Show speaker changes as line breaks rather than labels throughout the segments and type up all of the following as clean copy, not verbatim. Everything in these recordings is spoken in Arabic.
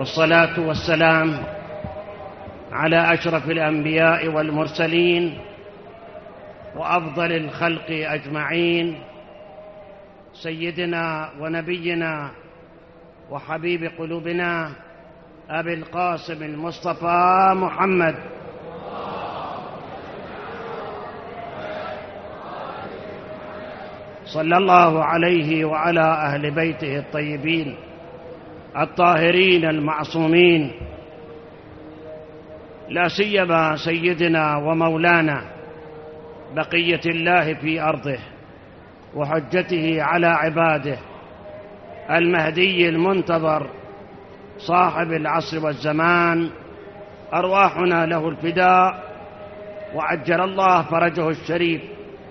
والصلاة والسلام على أشرف الأنبياء والمرسلين وأفضل الخلق أجمعين، سيدنا ونبينا وحبيب قلوبنا أبي القاسم المصطفى محمد صلى الله عليه وعلى أهل بيته الطيبين الطاهرين المعصومين، لا سيما سيدنا ومولانا بقية الله في أرضه وحجته على عباده المهدي المنتظر صاحب العصر والزمان، أرواحنا له الفداء وعجل الله فرجه الشريف.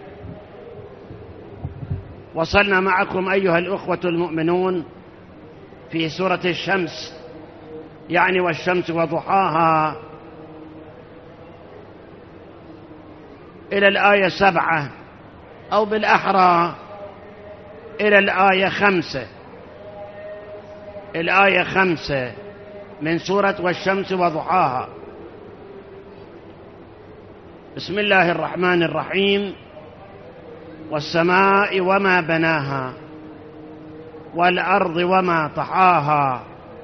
وصلنا معكم أيها الأخوة المؤمنون في سورة الشمس، يعني والشمس وضحاها، إلى الآية 7 أو بالأحرى إلى الآية 5. الآية 5 من سورة والشمس وضحاها. بسم الله الرحمن الرحيم: والسماء وما بناها والأرض وما طحاها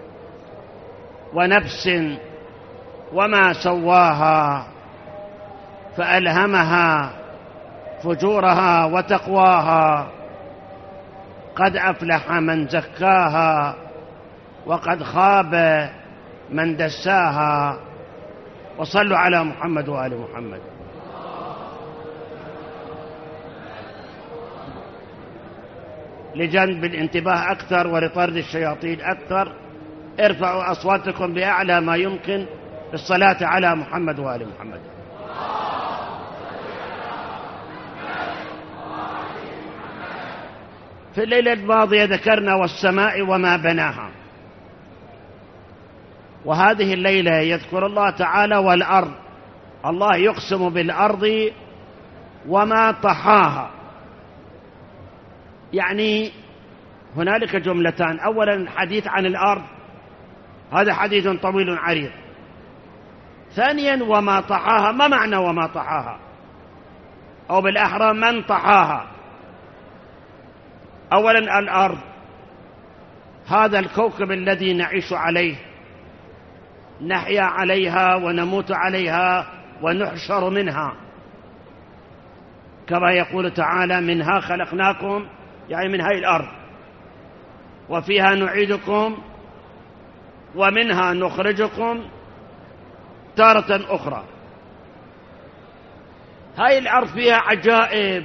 ونفس وما سواها فألهمها فجورها وتقواها، قد أفلح من زكاها وقد خاب من دساها. وصلوا على محمد وآل محمد. لجنب الانتباه أكثر ولطرد الشياطين أكثر، ارفعوا أصواتكم بأعلى ما يمكن بالصلاة على محمد وآل محمد. في الليلة الماضية ذكرنا والسماء وما بناها، وهذه الليلة يذكر الله تعالى والأرض. الله يقسم بالأرض وما طحاها، يعني هنالك جملتان: أولا الحديث عن الأرض، هذا حديث طويل عريض. ثانيا وما طحاها. ما معنى وما طحاها؟ أو بالأحرى من طحاها؟ أولا الأرض، هذا الكوكب الذي نعيش عليه، نحيا عليها ونموت عليها ونحشر منها، كما يقول تعالى: منها خلقناكم، يعني من هاي الأرض، وفيها نعيدكم ومنها نخرجكم تارة أخرى. هاي الأرض فيها عجائب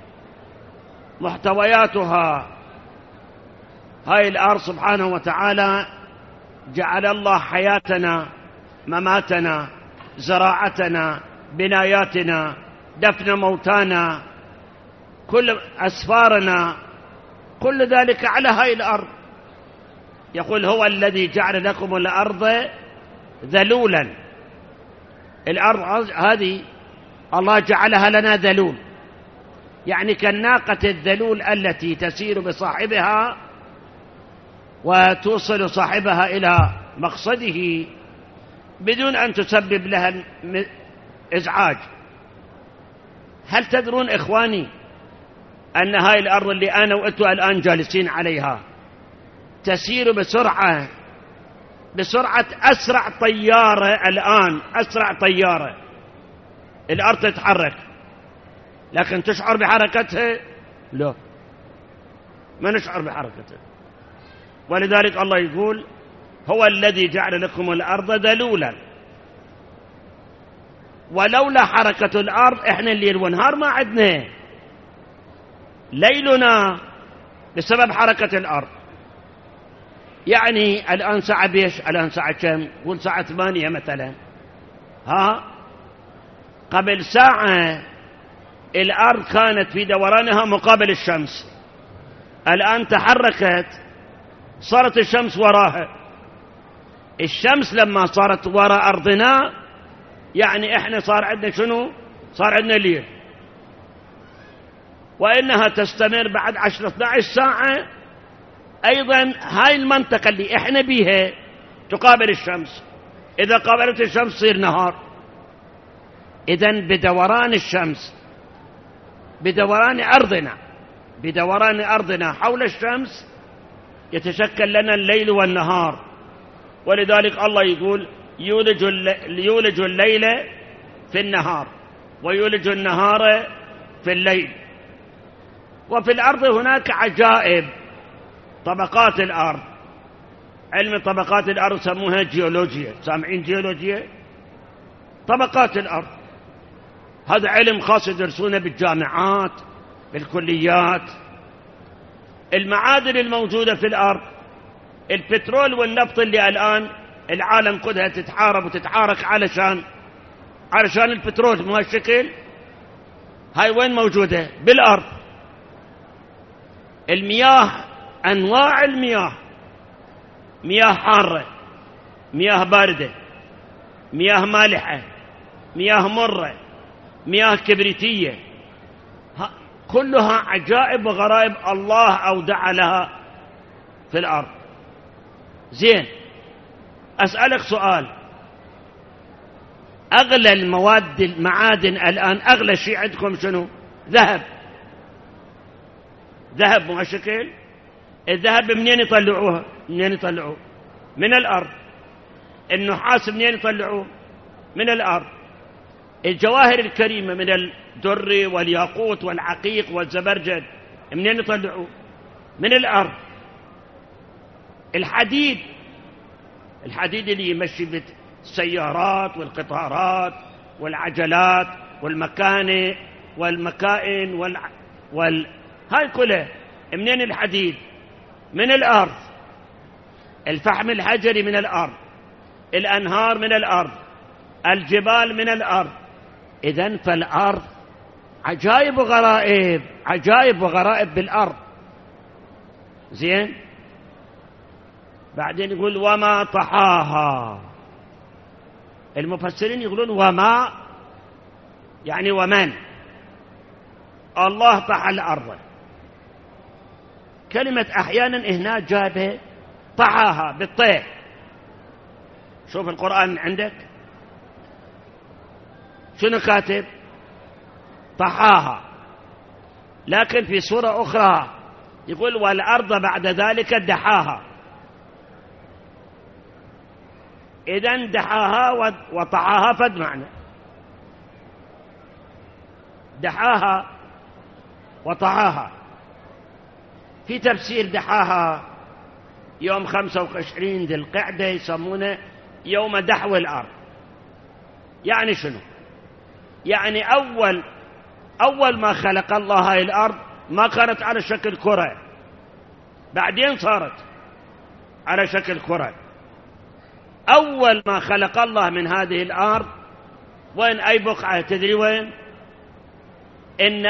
محتوياتها. هاي الأرض سبحانه وتعالى جعل الله حياتنا، مماتنا، زراعتنا، بناياتنا، دفن موتانا، كل أسفارنا، كل ذلك على هاي الأرض. يقول: هو الذي جعل لكم الأرض ذلولا. الأرض هذه الله جعلها لنا ذلول، يعني كالناقة الذلول التي تسير بصاحبها وتوصل صاحبها إلى مقصده بدون أن تسبب لها إزعاج. هل تدرون إخواني أن هاي الأرض اللي أنا وأنتم الآن جالسين عليها تسير بسرعة أسرع طيارة الآن، أسرع طيارة. الأرض تتحرك، لكن تشعر بحركتها؟ لا، ما نشعر بحركتها. ولذلك الله يقول: هو الذي جعل لكم الأرض ذلولا. ولولا حركة الأرض إحنا الليل والنهار ما عدنا، ليلنا بسبب حركة الأرض. يعني الآن ساعة بيش، الآن ساعة كم؟ قول ساعة 8 مثلا. قبل ساعة الأرض كانت في دورانها مقابل الشمس، الآن تحركت، صارت الشمس وراها. الشمس لما صارت وراء أرضنا، يعني إحنا صار عندنا شنو؟ صار عندنا ليل. وإنها تستمر بعد 10-12 ساعة. أيضا هاي المنطقة اللي إحنا بيها تقابل الشمس، إذا قابلت الشمس تصير نهار. إذن بدوران الشمس، بدوران أرضنا حول الشمس يتشكل لنا الليل والنهار. ولذلك الله يقول يولج الليل في النهار ويولج النهار في الليل. وفي الأرض هناك عجائب، طبقات الأرض، علم طبقات الأرض سموها جيولوجيا. سامعين جيولوجيا؟ طبقات الأرض، هذا علم خاص يدرسونه بالجامعات بالكليات. المعادن الموجودة في الأرض، البترول والنفط اللي الآن العالم كلها تتحارب وتتعارك علشان البترول بهالشكل، هاي وين موجودة؟ بالأرض. المياه، أنواع المياه، مياه حارة، مياه باردة، مياه مالحة، مياه مرة، مياه كبريتية، كلها عجائب وغرائب الله أودع لها في الأرض. زين، أسألك سؤال، أغلى المعادن الآن، أغلى شيء عندكم شنو؟ ذهب. ذهب مو هالشكل. الذهب منين يطلعوه؟ من الأرض. النحاس منين يطلعوه؟ من الأرض. الجواهر الكريمة من الدر والياقوت والعقيق والزبرجد منين يطلعوه؟ من الأرض. الحديد اللي يمشي بالسيارات والقطارات والعجلات والمكائن هاي كلها منين؟ الحديد من الأرض. الفحم الحجري من الأرض. الأنهار من الأرض. الجبال من الأرض. إذن فالأرض عجائب وغرائب بالأرض. زين، بعدين يقول وما طحاها. المفسرين يقولون وما يعني ومن. الله طحى الأرض. كلمة أحيانا هنا جابها طحاها بالطيه. شوف القرآن عندك شنو كاتب؟ طحاها. لكن في سورة أخرى يقول والأرض بعد ذلك دحاها. إذن دحاها وطحاها فد معنى. دحاها وطحاها. في تفسير دحاها يوم 25 ذي القعدة يسمونه يوم دحو الأرض. يعني شنو؟ يعني أول ما خلق الله هاي الأرض ما كانت على شكل كرة، بعدين صارت على شكل كرة. أول ما خلق الله من هذه الأرض وين؟ أي بقعة تدري وين؟ إن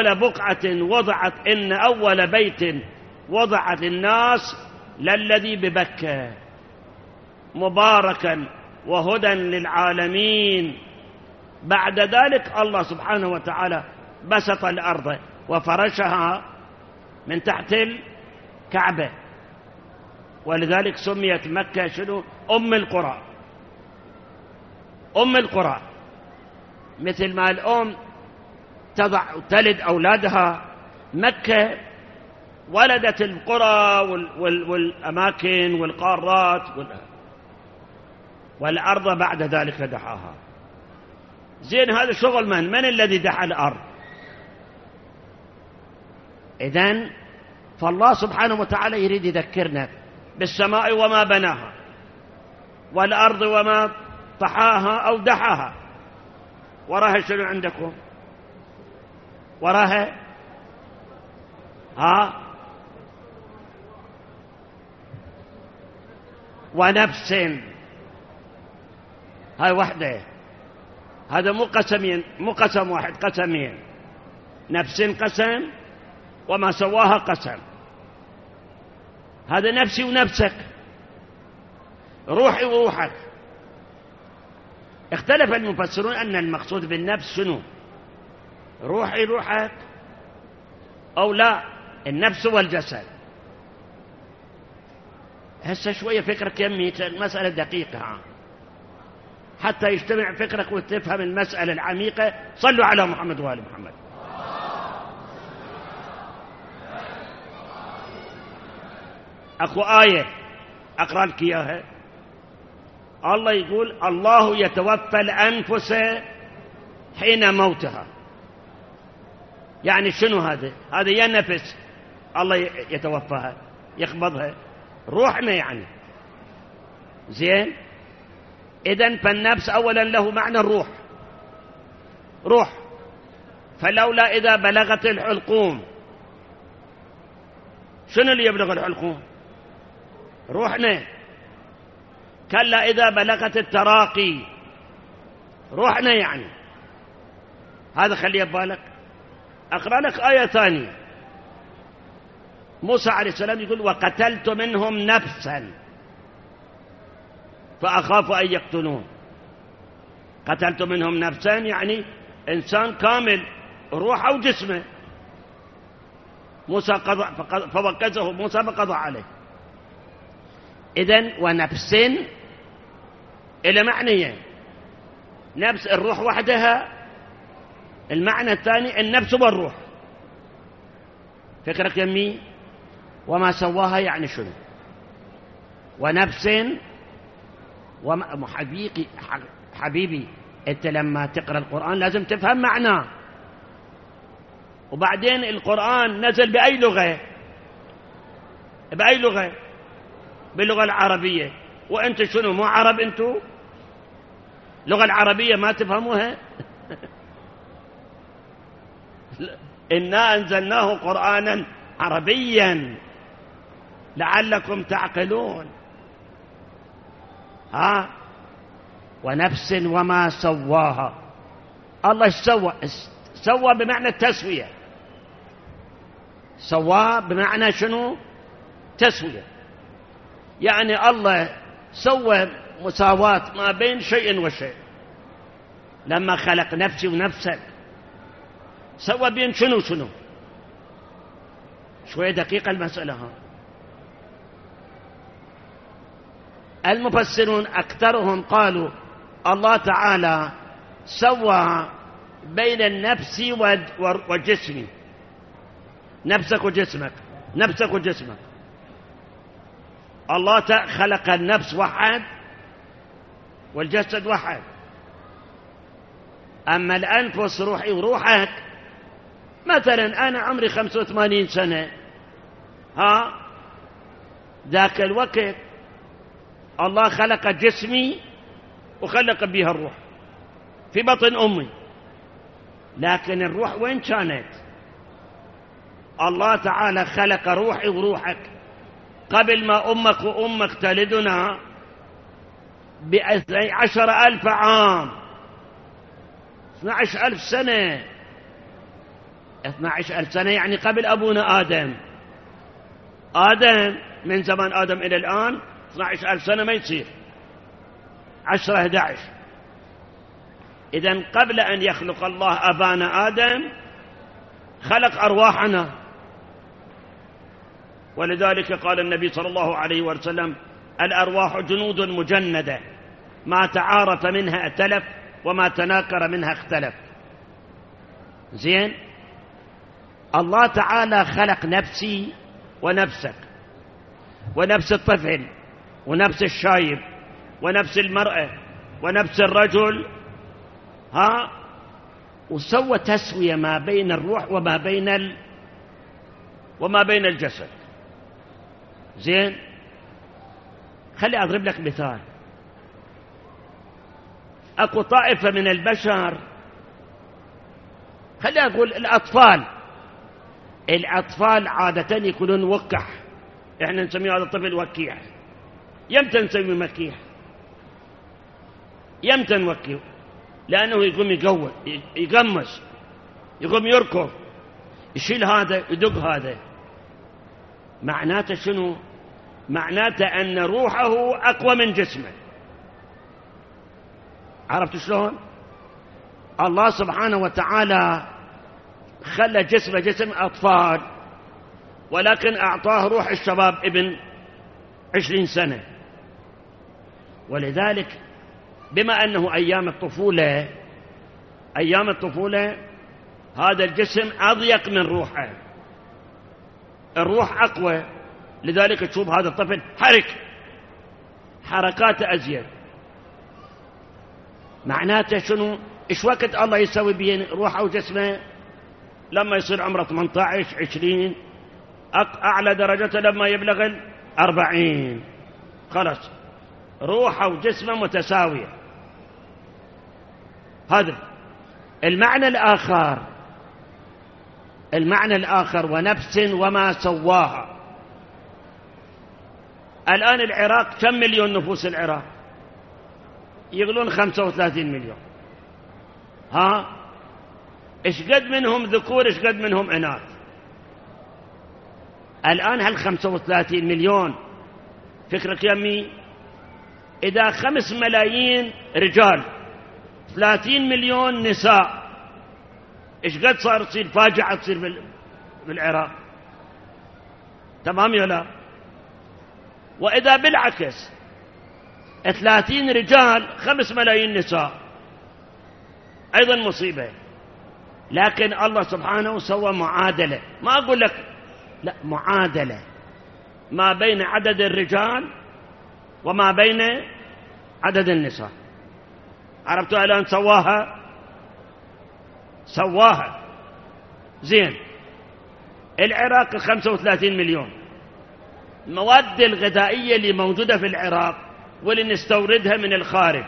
أول بيت وضعت للناس للذي ببكة مباركا وهدى للعالمين. بعد ذلك الله سبحانه وتعالى بسط الأرض وفرشها من تحت الكعبة، ولذلك سميت مكة شنو؟ أم القرى. مثل ما الأم تلد أولادها، مكة ولدت القرى والأماكن والقارات والأرض بعد ذلك دحاها. زين، هذا شغل من الذي دحى الأرض؟ إذن فالله سبحانه وتعالى يريد يذكرنا بالسماء وما بناها، والأرض وما طحاها أو دحاها. وراها شنو عندكم؟ وراها ونفس. هاي وحده، هذا مو قسم واحد، قسمين. نفس قسم وما سواها قسم. هذا نفسي ونفسك، روحي وروحك. اختلف المفسرون أن المقصود بالنفس شنو؟ روحك أو لا، النفس والجسد. هسه شوية فكرك يمي، مسألة دقيقة حتى يجتمع فكرك وتفهم المسألة العميقة. صلوا على محمد وآل محمد. أخو آية أقرأ لك إياها. الله يقول: الله يتوفى الأنفس حين موتها. يعني شنو هذا؟ هذا يا نفس الله يتوفاها يقبضها، روحنا يعني. زين، إذن فالنفس أولا له معنى الروح، روح. فلولا إذا بلغت الحلقوم، شنو اللي يبلغ الحلقوم؟ روحنا. كلا إذا بلغت التراقي، روحنا يعني. هذا خليه ببالك. أقرأ لك آية ثانية. موسى عليه السلام يقول: وقتلت منهم نفسا فأخاف أن يقتلون. قتلت منهم نفسا يعني إنسان كامل روحه وجسمه. موسى فوكزه موسى فقضى عليه. إذن ونفس إلى معنيين: نفس الروح وحدها، المعنى الثاني النفس والروح. فكرك يمي؟ وما سواها يعني شنو؟ ونفس حبيبي أنت لما تقرأ القرآن لازم تفهم معناه. وبعدين القرآن نزل بأي لغة؟ بأي لغة؟ باللغة العربية. وأنت شنو، مو عرب أنتو؟ اللغة العربية ما تفهموها؟ إنا أنزلناه قرآنا عربيا لعلكم تعقلون. ونفس وما سواها. الله سوى بمعنى التسوية. سوى بمعنى شنو؟ تسوية. يعني الله سوى مساواة ما بين شيء وشيء. لما خلق نفسي ونفسك سوى بين شنو. شوية دقيقة المسألة. المفسرون أكثرهم قالوا الله تعالى سوى بين النفس والجسم. نفسك وجسمك، نفسك وجسمك. الله خلق النفس واحد والجسد واحد. أما الأنفس روحي وروحك، مثلا أنا عمري 85 سنة، ذاك الوقت الله خلق جسمي وخلق بها الروح في بطن أمي. لكن الروح وين كانت؟ الله تعالى خلق روحي وروحك قبل ما أمك وأمك تلدنا ب12,000 عام، 12,000 سنة. 12,000 سنة يعني قبل أبونا آدم. من زمان آدم إلى الآن 12,000 سنة ما يصير 10 11. إذن قبل أن يخلق الله أبانا آدم خلق أرواحنا. ولذلك قال النبي صلى الله عليه وسلم: الأرواح جنود مجندة ما تعارف منها ائتلف وما تناكر منها اختلف. زين، الله تعالى خلق نفسي ونفسك ونفس الطفل ونفس الشايب ونفس المرأة ونفس الرجل، وسوى تسوية ما بين الروح وما بين الجسد. زين، خلي أضرب لك مثال. أكو طائفة من البشر، خلي أقول الأطفال عادة يكونون وكح. إحنا نسميه هذا الطفل وكيح. يمتى نسميه مكيح؟ يمتى نوكيه؟ لأنه يقوم يقمص، يقوم يركض، يشيل هذا يدق هذا. معناته شنو؟ معناته أن روحه أقوى من جسمه. عرفت شلون؟ الله سبحانه وتعالى خلى جسم أطفال، ولكن أعطاه روح الشباب ابن 20 سنة. ولذلك بما أنه أيام الطفولة هذا الجسم أضيق من روحه، الروح أقوى، لذلك تشوف هذا الطفل حركاته أزيد. معناته شنو؟ إيش وقت الله يسوي بين روحه وجسمه؟ لما يصير عمره 18 20، أعلى درجته لما يبلغ 40، خلاص روحه وجسمه متساوية. هذا المعنى الآخر ونفس وما سواها. الآن العراق كم مليون نفوس؟ العراق يقولون 35 مليون. إيش قد منهم ذكور إيش قد منهم إناث؟ الآن هل 35 مليون فكرك يمي؟ إذا 5 ملايين رجال 30 مليون نساء، إيش قد صار تصير فاجعة تصير بالعراق؟ تمام يا لا؟ وإذا بالعكس 30 رجال 5 ملايين نساء، أيضا مصيبة. لكن الله سبحانه سوى معادلة، ما أقول لك لا، معادلة ما بين عدد الرجال وما بين عدد النساء. عرفتوا الآن؟ سواها زين. العراق 35 مليون، المواد الغذائية اللي موجودة في العراق واللي نستوردها من الخارج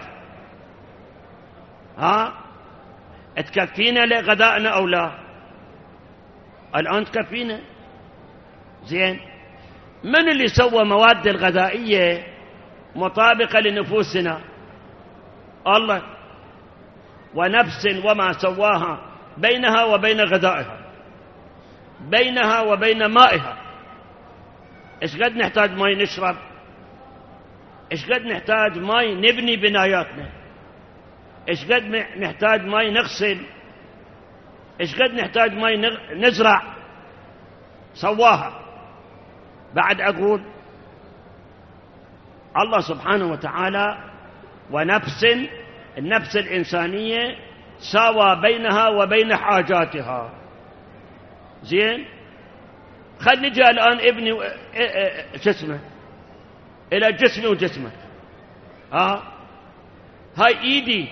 تكفينا لغذائنا أو لا؟ الآن تكفينا. زين، من اللي سوى مواد الغذائية مطابقة لنفوسنا؟ الله. ونفس وما سواها بينها وبين غذائها، بينها وبين مائها. إيش قد نحتاج ماء نشرب؟ إيش قد نحتاج ماء نبني بناياتنا؟ إيش قد نحتاج ماء نغسل؟ إيش قد نحتاج ماء نزرع؟ سواها. بعد أقول الله سبحانه وتعالى ونفس، النفس الإنسانية ساوى بينها وبين حاجاتها. زين، خل نجي الآن ابني جسمه إلى جسمي وجسمك. هاي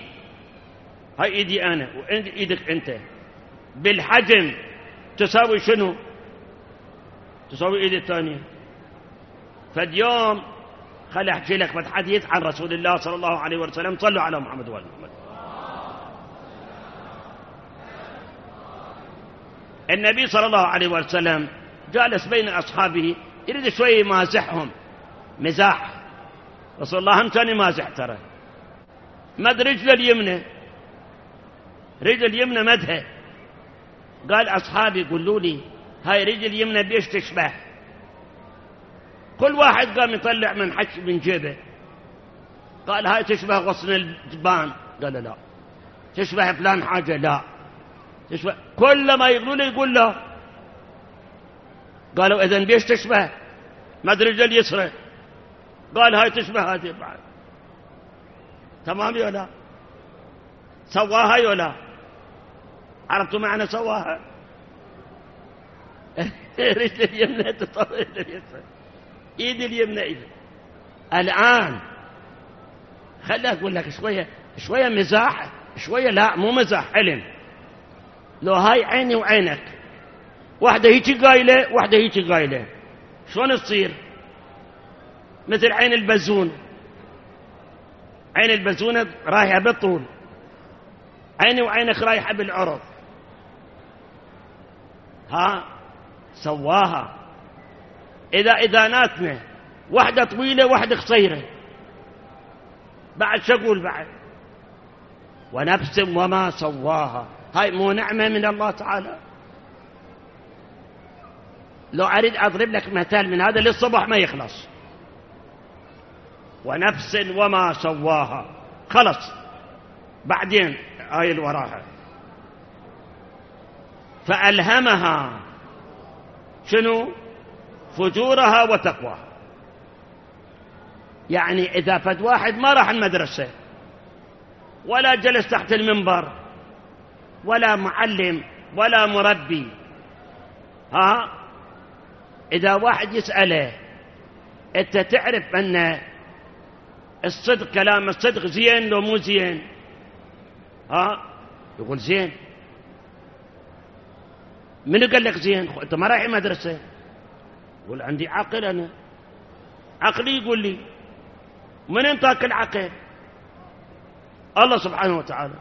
إيدي أنا وإيدك أنت بالحجم تساوي شنو؟ تساوي إيدي الثانية. فاليوم خلي أحكي لك حديث عن رسول الله صلى الله عليه وسلم. صلوا على محمد وآل محمد. النبي صلى الله عليه وسلم جالس بين أصحابه يريد شوي يمازحهم مزاح. رسول الله هم كان يمازح ترى. مد رجل اليمنى مدها. قال أصحابي قولوا لي هاي رجل اليمنى بيش تشبه؟ كل واحد قام يطلع من جيبه. قال هاي تشبه غصن الجبان. قال لا. تشبه فلان حاجة؟ لا. تشبه. كل ما يقولوا له يقول لا. قالوا إذن بيش تشبه؟ مدرج اليسرى. قال هاي تشبه هذه بعد. تمام يا لا؟ سواها يا لا؟ عرفتوا معنى سواها؟ رجل اليمنى تطور اليسرى، ايد اليمنى ايد. الآن خلي أقول لك شوية مزاح، شوية لا مو مزاح، علم. لو هاي عيني وعينك، واحدة هيك قايلة واحدة هيك قايلة، شلون تصير؟ مثل عين البزون. عين البزونة رايحة بالطول، عيني وعينك رايحة بالعرض. سواها. إذا إذاناتنا واحدة طويلة واحدة قصيرة، بعد شقول بعد. ونفس وما سواها، هاي مو نعمة من الله تعالى؟ لو أريد أضرب لك مثال من هذا للصبح ما يخلص. ونفس وما سواها، خلص. بعدين آية اللي وراها فألهمها شنو؟ فجورها وتقواها. يعني إذا فد واحد ما راح المدرسة ولا جلس تحت المنبر ولا معلم ولا مربي، إذا واحد يسأله أنت تعرف أن الصدق، كلام الصدق زين لو مو زين؟ يقول زين. منو قال لك زين؟ أنت ما رايح مدرسة. يقول عندي عقل، أنا عقلي يقول لي. من انطاك العقل؟ الله سبحانه وتعالى.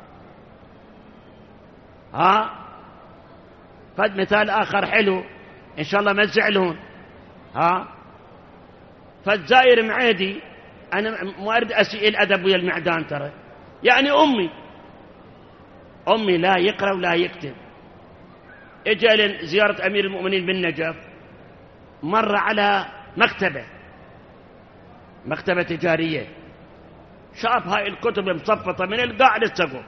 فد مثال آخر حلو إن شاء الله ما تزعلون. فد زاير معيدي، أنا مو أريد أسيء الأدب ويا المعدان ترى، يعني أمي لا يقرأ ولا يكتب. إجا زيارة أمير المؤمنين بالنجف، مر على مكتبة تجارية، شاف هاي الكتب مصفطة من القاع للسقف.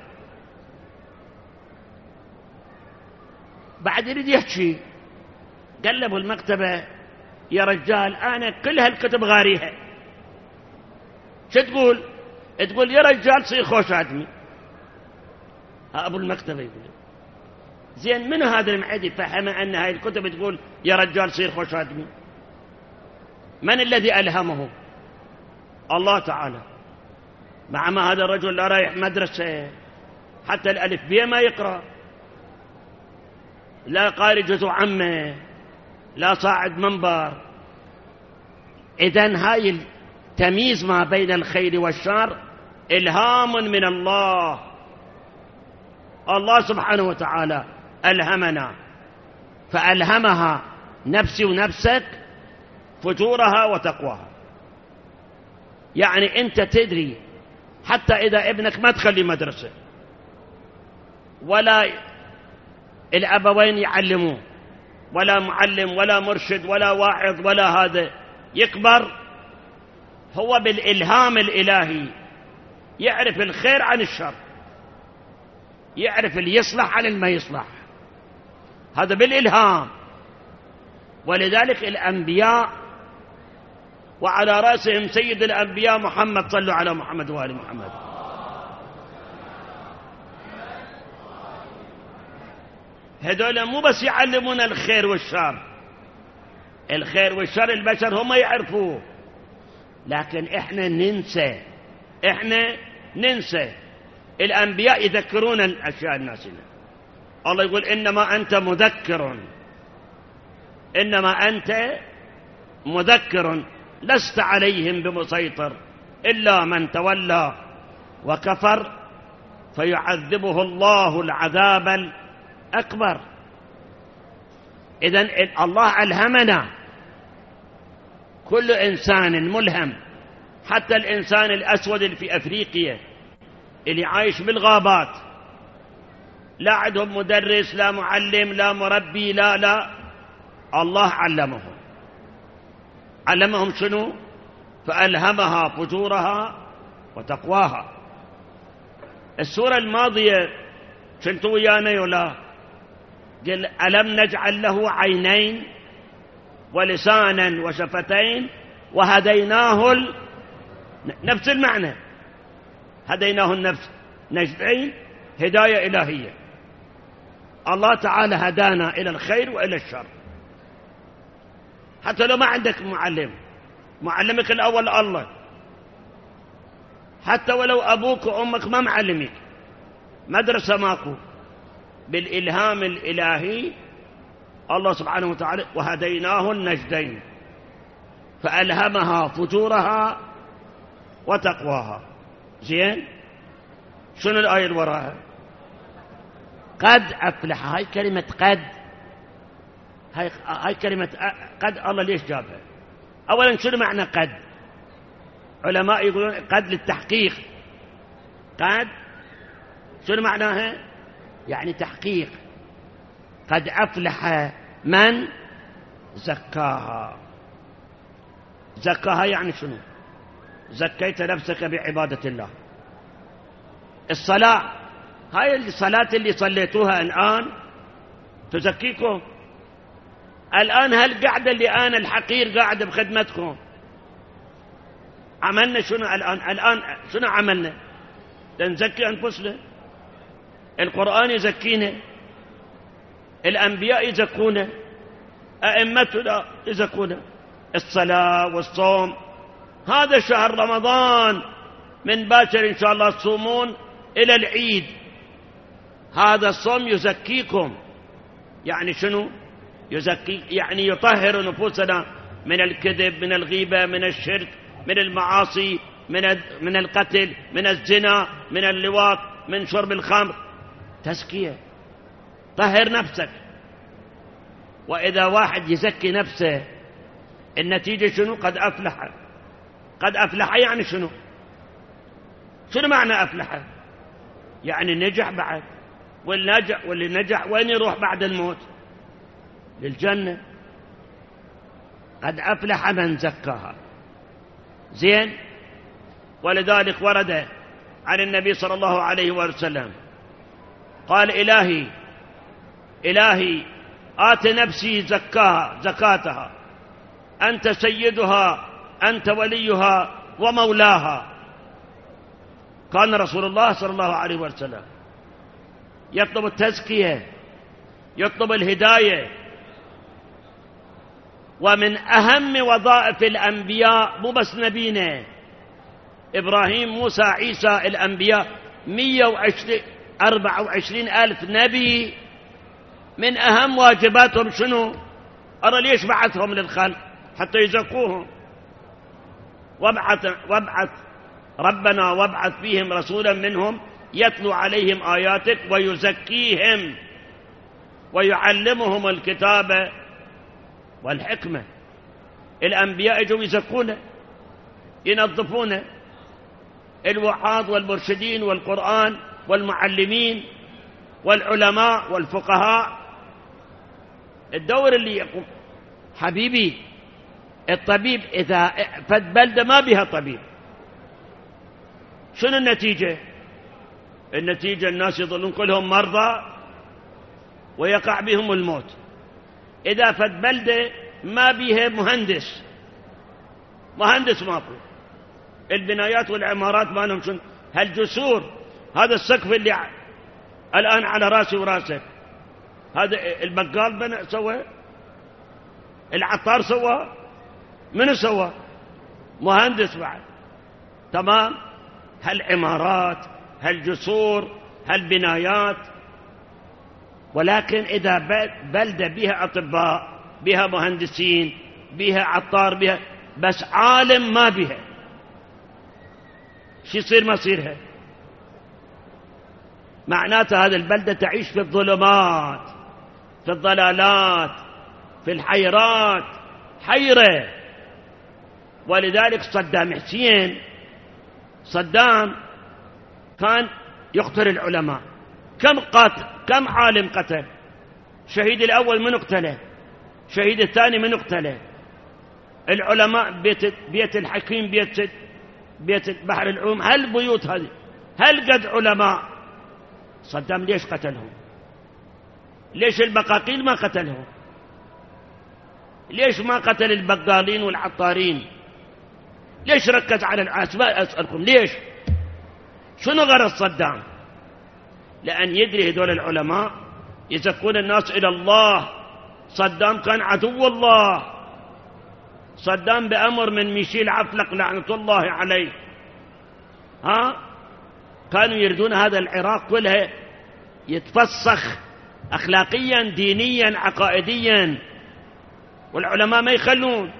بعد يريد يحكي، قال له بالمكتبة يا رجال أنا كل هالكتب غاريها. شو تقول؟ تقول يا رجال صير خوش آدمي. أبو المكتبة يقول زين من هذا المعيدي فهم أن هاي الكتب تقول يا رجال صير خوش آدمي؟ من الذي ألهمه؟ الله تعالى. مع ما هذا الرجل لا رايح مدرسة، حتى الألف بيه ما يقرأ، لا قارئ جزء عامة، لا صاعد منبر. إذن هاي التمييز ما بين الخير والشر إلهام من الله. الله سبحانه وتعالى ألهمنا، فألهمها نفسي ونفسك فجورها وتقواها. يعني أنت تدري حتى إذا ابنك ما تخلي مدرسة ولا الأبوين يعلموه ولا معلم ولا مرشد ولا واعظ ولا هذا، يكبر هو بالإلهام الإلهي يعرف الخير عن الشر، يعرف اللي يصلح عن اللي ما يصلح، هذا بالإلهام. ولذلك الأنبياء وعلى رأسهم سيد الأنبياء محمد، صلوا على محمد وآل محمد، هذول مو بس يعلمون الخير والشر، الخير والشر البشر هم يعرفوه، لكن احنا ننسى. الأنبياء يذكرون الأشياء الناسية. الله يقول إنما أنت مذكر لست عليهم بمسيطر إلا من تولى وكفر فيعذبه الله العذاب الأكبر. إذن الله ألهمنا، كل إنسان ملهم، حتى الإنسان الأسود اللي في أفريقيا اللي عايش بالغابات، لا عندهم مدرس لا معلم لا مربي لا الله علمهم شنو؟ فألهمها فجورها وتقواها. السورة الماضية كنتوا ويانا ولا؟ قل ألم نجعل له عينين ولسانا وشفتين وهديناه نفس المعنى، هديناه النفس نجدين، هداية إلهية. الله تعالى هدانا إلى الخير وإلى الشر. حتى لو ما عندك معلمك الأول الله، حتى ولو أبوك وأمك ما معلمك، مدرسة ماكو، بالإلهام الإلهي الله سبحانه وتعالى وهديناه النجدين فألهمها فجورها وتقواها. زين، شنو الآية اللي وراها؟ قد أفلح. هاي كلمة قد، هاي كلمة قد الله ليش جابها؟ أولا شنو معنى قد؟ علماء يقولون قد للتحقيق. قد شنو معناها؟ يعني تحقيق. قد أفلح من زكاها. زكاها يعني شنو؟ زكيت نفسك بعبادة الله. الصلاة، هاي الصلاة اللي صليتوها الآن تزكيكم. الآن هالقعدة اللي أنا الحقير قاعد بخدمتكم عملنا شنو الآن شنو عملنا؟ نزكي أنفسنا. القرآن يزكينا، الأنبياء يزكونا، أئمتنا يزكونا، الصلاة والصوم. هذا شهر رمضان من باكر إن شاء الله تصومون إلى العيد. هذا الصوم يزكيكم. يعني شنو يزكي؟ يعني يطهر نفوسنا من الكذب، من الغيبة، من الشرك، من المعاصي، من القتل، من الزنا، من اللواط، من شرب الخمر. تزكية، طهر نفسك. وإذا واحد يزكي نفسه النتيجة شنو؟ قد أفلح. قد أفلح يعني شنو؟ شنو معنى أفلح؟ يعني نجح بعد. واللي نجح وين يروح بعد الموت؟ للجنة. قد أفلح من زكاها. زين. ولذلك ورد عن النبي صلى الله عليه وسلم قال: إلهي آت نفسي زكاتها، أنت سيدها، أنت وليها ومولاها. كان رسول الله صلى الله عليه وسلم يطلب التزكية، يطلب الهداية. ومن أهم وظائف الأنبياء، مو بس نبينا إبراهيم، موسى، عيسى، الأنبياء 124 ألف نبي، من أهم واجباتهم شنو؟ أرى ليش بعثهم للخلق؟ حتى يزكوهم. وابعث ربنا وابعث فيهم رسولا منهم يتلو عليهم آياتك ويزكيهم ويعلمهم الكتاب والحكمة. الأنبياء يجوا يزكونه، ينظفونه، الوعاظ والمرشدين والقرآن والمعلمين والعلماء والفقهاء. الدور اللي يقوم. حبيبي، الطبيب إذا فد بلدة ما بها طبيب، شنو النتيجة؟ النتيجة الناس يظلون كلهم مرضى ويقع بهم الموت. إذا فد بلدة ما بها مهندس ماكو. البنايات والعمارات ما لهم شنو؟ هالجسور، هذا السقف اللي الآن على راسي وراسك، هذا البقال بنى سوى، العطار سوى، منو سوى؟ مهندس بعد. تمام. هالعمارات، هالجسور، هالبنايات. ولكن إذا بلدة بها أطباء، بها مهندسين، بها عطار، بها بس عالم ما بها، شو يصير مصيرها؟ معناته هذه البلدة تعيش في الظلمات، في الضلالات، في الحيرات، حيرة. ولذلك صدام كان يقتل العلماء. كم عالم قتل؟ شهيد الأول من قتله، شهيد الثاني من قتله. العلماء بيت الحكيم، بيت بحر العلوم، هالبيوت هذه هل قد علماء؟ صدام ليش قتلهم؟ ليش البقاقيل ما قتلهم؟ ليش ما قتل البقالين والعطارين؟ ليش ركز على العاصمة؟ أسألكم ليش؟ شنو غرض صدام؟ لأن يدري هذول العلماء يزكون الناس إلى الله. صدام كان عدو الله. صدام بأمر من ميشيل عفلق لعنة الله عليه، كانوا يريدون هذا العراق كلها يتفسخ أخلاقيا، دينيا، عقائديا، والعلماء ما يخلون.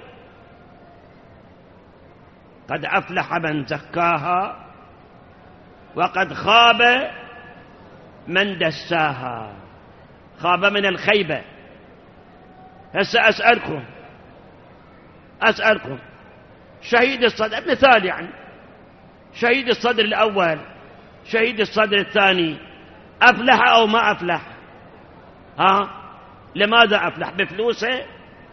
قد أفلح من زكاها وقد خاب من دساها. خاب من الخيبة. هسه أسألكم شهيد الصدر، مثال يعني، شهيد الصدر الأول، شهيد الصدر الثاني، أفلح أو ما أفلح؟ لماذا أفلح؟ بفلوسه؟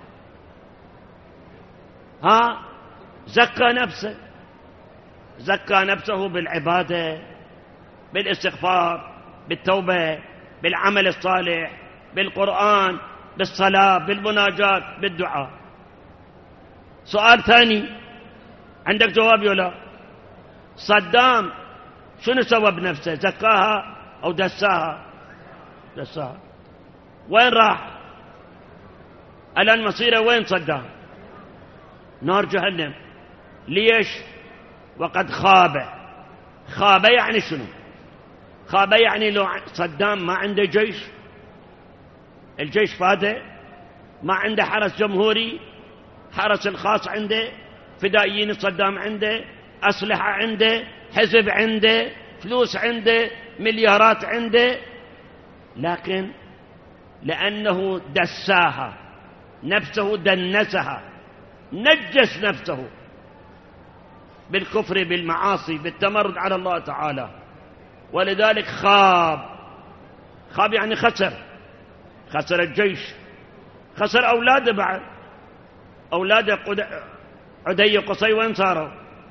زكى نفسه بالعبادة، بالاستغفار، بالتوبة، بالعمل الصالح، بالقرآن، بالصلاة، بالمناجاة، بالدعاء. سؤال ثاني، عندك جواب ولا؟ صدام شنو سوى بنفسه؟ زكاها أو دساها؟ دساها. وين راح الآن؟ مصيره وين صدام؟ نار جهنم. ليش؟ وقد خاب. خاب يعني شنو؟ خاب يعني لو صدام ما عنده جيش، الجيش فاده، ما عنده حرس جمهوري، حرس الخاص عنده، فدائيين صدام عنده، أسلحة عنده، حزب عنده، فلوس عنده، مليارات عنده، لكن لأنه دساها، نفسه دنسها، نجس نفسه بالكفر بالمعاصي بالتمرد على الله تعالى، ولذلك خاب. خاب يعني خسر، خسر الجيش، خسر أولاده بعد. أولاده عدي قصي وين صاروا؟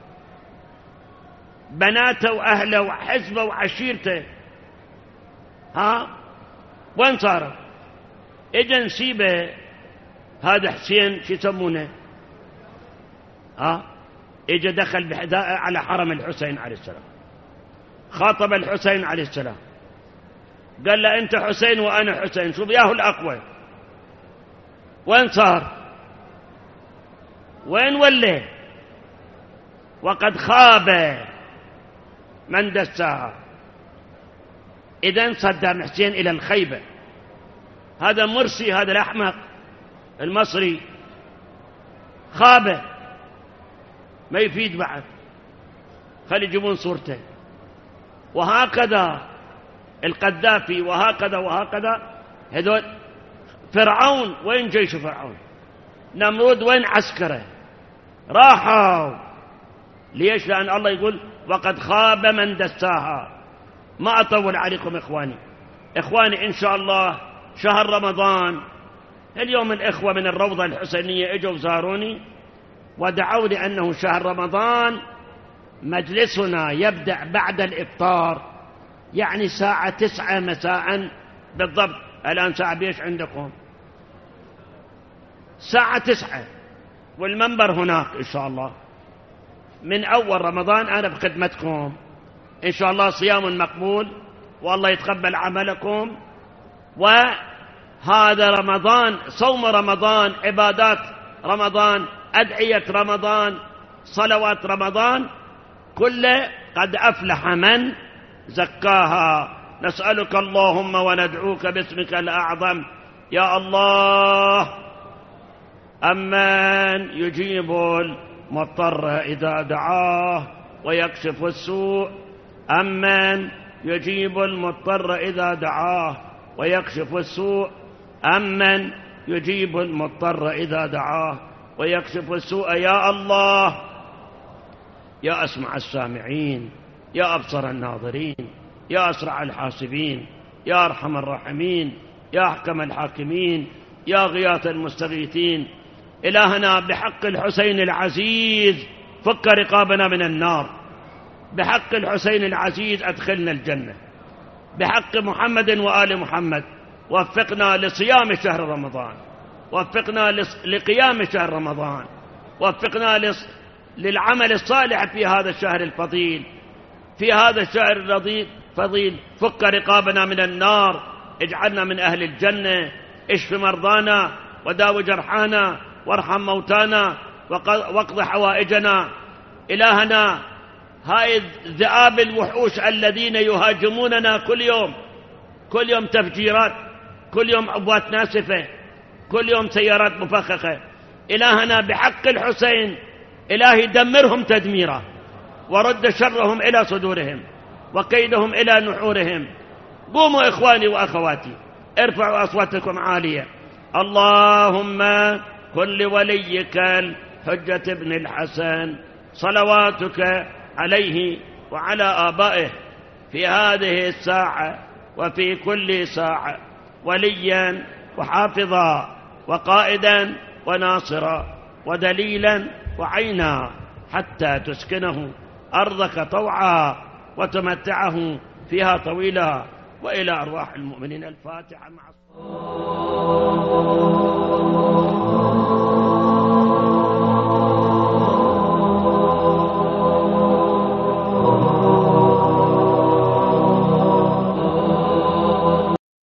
بناته وأهله وحزبه وعشيرته وين صاروا؟ إجا نسيبه هذا حسين شو يسمونه إجا دخل بحذاءه على حرم الحسين عليه السلام، خاطب الحسين عليه السلام، قال له أنت حسين وأنا حسين، شو بياه الأقوى؟ وين صار؟ وين وله؟ وقد خاب من دساها. إذن صدام حسين إلى الخيبة. هذا مرسي، هذا الأحمق المصري خاب، ما يفيد بعد، خلي يجيبون صورته. وهكذا القذافي، وهكذا وهكذا. هذول فرعون وين جيش فرعون؟ نمرود وين عسكره؟ راحوا. ليش؟ لأن الله يقول وقد خاب من دساها. ما أطول عليكم إخواني إن شاء الله شهر رمضان. اليوم الإخوة من الروضة الحسينية اجوا وزاروني ودعوا لي أنه شهر رمضان مجلسنا يبدأ بعد الإفطار، يعني ساعة 9 مساء بالضبط. الآن ساعة بيش عندكم؟ ساعة 9، والمنبر هناك إن شاء الله. من أول رمضان أنا بخدمتكم إن شاء الله، صيام مقبول والله يتقبل عملكم. وهذا رمضان، صوم رمضان، عبادات رمضان، أدعية رمضان، صلوات رمضان، كله قد أفلح من زكاها. نسألك اللهم وندعوك باسمك الأعظم يا الله أمن يجيب المضطر إذا دعاه ويكشف السوء، أمن يجيب المضطر إذا دعاه ويكشف السوء، أمن يجيب المضطر إذا دعاه ويكشف السوء. يا الله يا أسمع السامعين، يا أبصر الناظرين، يا أسرع الحاسبين، يا أرحم الراحمين، يا أحكم الحاكمين، يا غياث المستغيثين. إلهنا بحق الحسين العزيز فك رقابنا من النار، بحق الحسين العزيز أدخلنا الجنة، بحق محمد وآل محمد وفقنا لصيام شهر رمضان، وفقنا لقيام شهر رمضان، وفقنا للعمل الصالح في هذا الشهر الفضيل، في هذا الشهر الفضيل. فك رقابنا من النار، اجعلنا من أهل الجنة، اشف مرضانا وداو جرحانا وارحم موتانا واقض حوائجنا. إلهنا هاي ذئاب الوحوش الذين يهاجموننا كل يوم تفجيرات، كل يوم عبوات ناسفة، كل يوم سيارات مفخخة. إلهنا بحق الحسين إلهي دمرهم تدميرا، ورد شرهم إلى صدورهم وكيدهم إلى نحورهم. قوموا إخواني وأخواتي، ارفعوا أصواتكم عالية. اللهم كن لوليك الحجة بن الحسن صلواتك عليه وعلى آبائه في هذه الساعة وفي كل ساعة وليا وحافظا وقائدا وناصرا ودليلا وعينا، حتى تسكنه أرضك طوعا وتمتعه فيها طويلا. وإلى أرواح المؤمنين الفاتحة مع الصلاة.